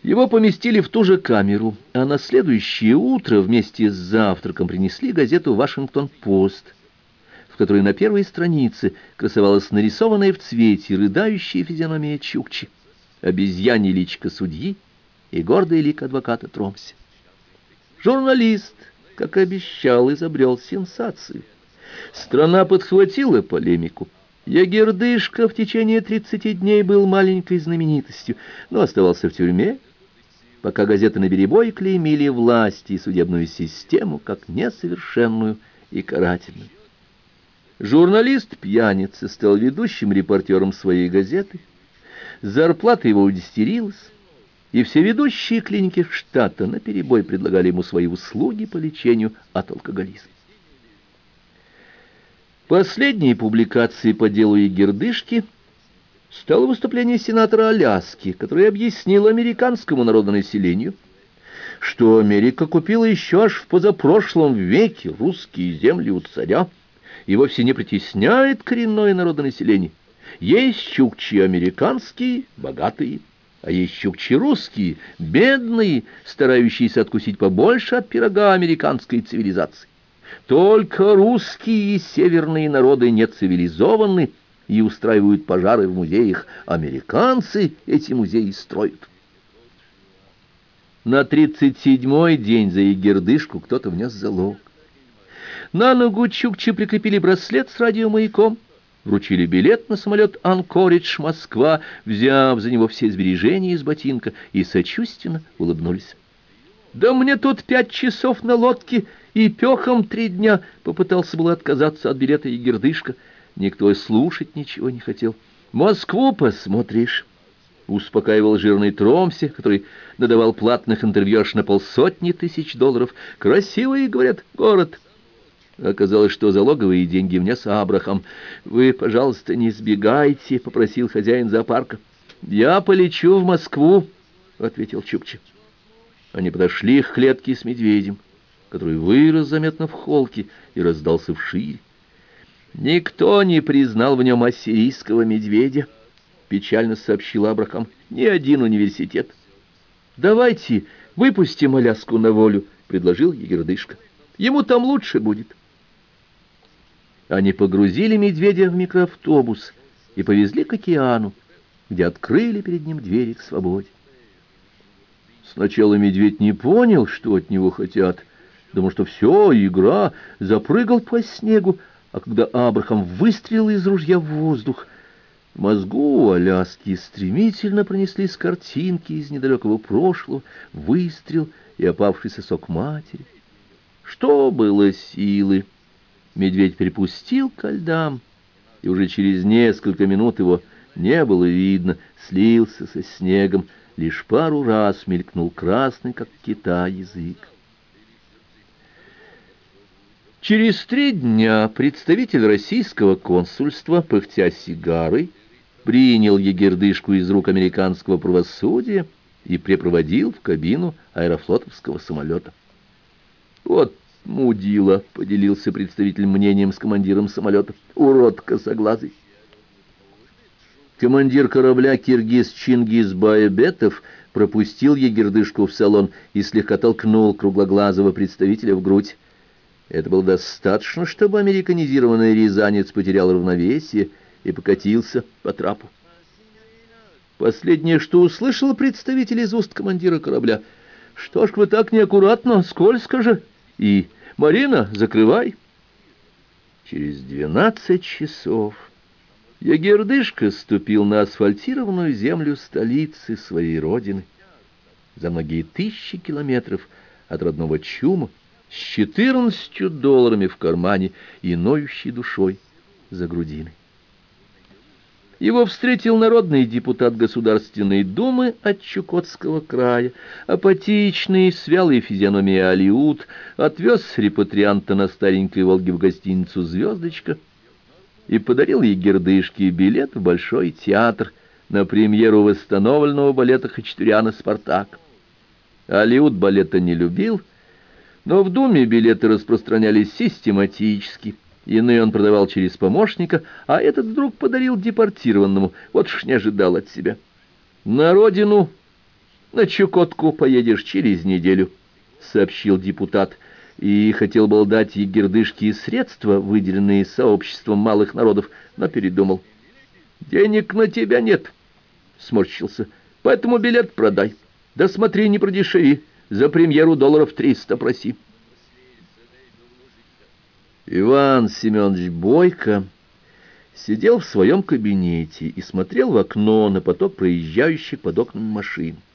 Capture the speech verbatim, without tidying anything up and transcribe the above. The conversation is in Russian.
Его поместили в ту же камеру, а на следующее утро вместе с завтраком принесли газету «Вашингтон-Пост», в которой на первой странице красовалась нарисованная в цвете рыдающая физиономия Чукчи, обезьянье личико судьи и гордый лик адвоката Тромсе. Журналист, как и обещал, изобрел сенсацию. Страна подхватила полемику. Ягердышка в течение тридцати дней был маленькой знаменитостью, но оставался в тюрьме, пока газеты наперебой клеймили власть и судебную систему как несовершенную и карательную. Журналист-пьяница стал ведущим репортером своей газеты, зарплата его удестерилась, и все ведущие клиники штата наперебой предлагали ему свои услуги по лечению от алкоголизма. Последней публикацией по делу Ягердышки стало выступление сенатора Аляски, который объяснил американскому народонаселению, что Америка купила еще аж в позапрошлом веке русские земли у царя и вовсе не притесняет коренное народонаселение. Есть чукчи американские, богатые, а есть чукчи русские, бедные, старающиеся откусить побольше от пирога американской цивилизации. Только русские и северные народы не цивилизованы и устраивают пожары в музеях. Американцы эти музеи строят. На тридцать седьмой день за Ягердышку кто-то внес залог. На ногу чукчи прикрепили браслет с радиомаяком, вручили билет на самолет «Анкоридж, Москва», взяв за него все сбережения из ботинка, и сочувственно улыбнулись. «Да мне тут пять часов на лодке и пехом три дня», — попытался было отказаться от билета Ягердышка. Никто и слушать ничего не хотел. «Москву посмотришь», — успокаивал жирный Тромсе, который надавал платных интервью аж на полсотни тысяч долларов. «Красивый, говорят, город». Оказалось, что залоговые деньги внес Абрахам. «Вы, пожалуйста, не сбегайте», — попросил хозяин зоопарка. «Я полечу в Москву», — ответил Чукча. Они подошли к клетке с медведем, который вырос заметно в холке и раздался вширь. «Никто не признал в нем ассирийского медведя», — печально сообщил Абрахам. «Ни один университет». «Давайте выпустим Аляску на волю», — предложил Ягердышка. «Ему там лучше будет». Они погрузили медведя в микроавтобус и повезли к океану, где открыли перед ним двери к свободе. Сначала медведь не понял, что от него хотят, думал, что все, игра, запрыгал по снегу, а когда Абрахам выстрелил из ружья в воздух, в мозгу у Аляски стремительно пронеслись картинки из недалекого прошлого, выстрел и опавший сосок матери. Что было силы, медведь припустил ко льдам, и уже через несколько минут его не было видно, слился со снегом, лишь пару раз мелькнул красный, как кита, язык. Через три дня представитель российского консульства, пыхтя сигарой, принял Ягердышку из рук американского правосудия и припроводил в кабину аэрофлотовского самолета. «Вот мудила», — поделился представитель мнением с командиром самолета, — «урод косоглазый». Командир корабля киргиз Чингиз Байбетов пропустил Ягердышку в салон и слегка толкнул круглоглазого представителя в грудь. Это было достаточно, чтобы американизированный рязанец потерял равновесие и покатился по трапу. Последнее, что услышал представитель из уст командира корабля: «Что ж вы так неаккуратно, скользко же, и, Марина, закрывай». Через двенадцать часов Ягердышка ступил на асфальтированную землю столицы своей родины, за многие тысячи километров от родного чума, с четырнадцатью долларами в кармане и ноющей душой за грудиной. Его встретил народный депутат Государственной Думы от Чукотского края, апатичный, с вялой физиономией Алиут, отвез репатрианта на старенькой «Волге» в гостиницу «Звездочка» и подарил Ягердышке билет в Большой театр на премьеру восстановленного балета Хачатуряна «Спартак». Алиут балета не любил, но в Думе билеты распространялись систематически. Иные он продавал через помощника, а этот вдруг подарил депортированному, вот уж не ожидал от себя. На родину На Чукотку поедешь через неделю, — сообщил депутат, и хотел был дать Егердышке средства, выделенные сообществом малых народов, но передумал. «Денег на тебя нет», — сморщился, — «поэтому билет продай. Да смотри, не продешеви, за премьеру долларов триста проси». Иван Семенович Бойко сидел в своем кабинете и смотрел в окно на поток проезжающих под окнами машин.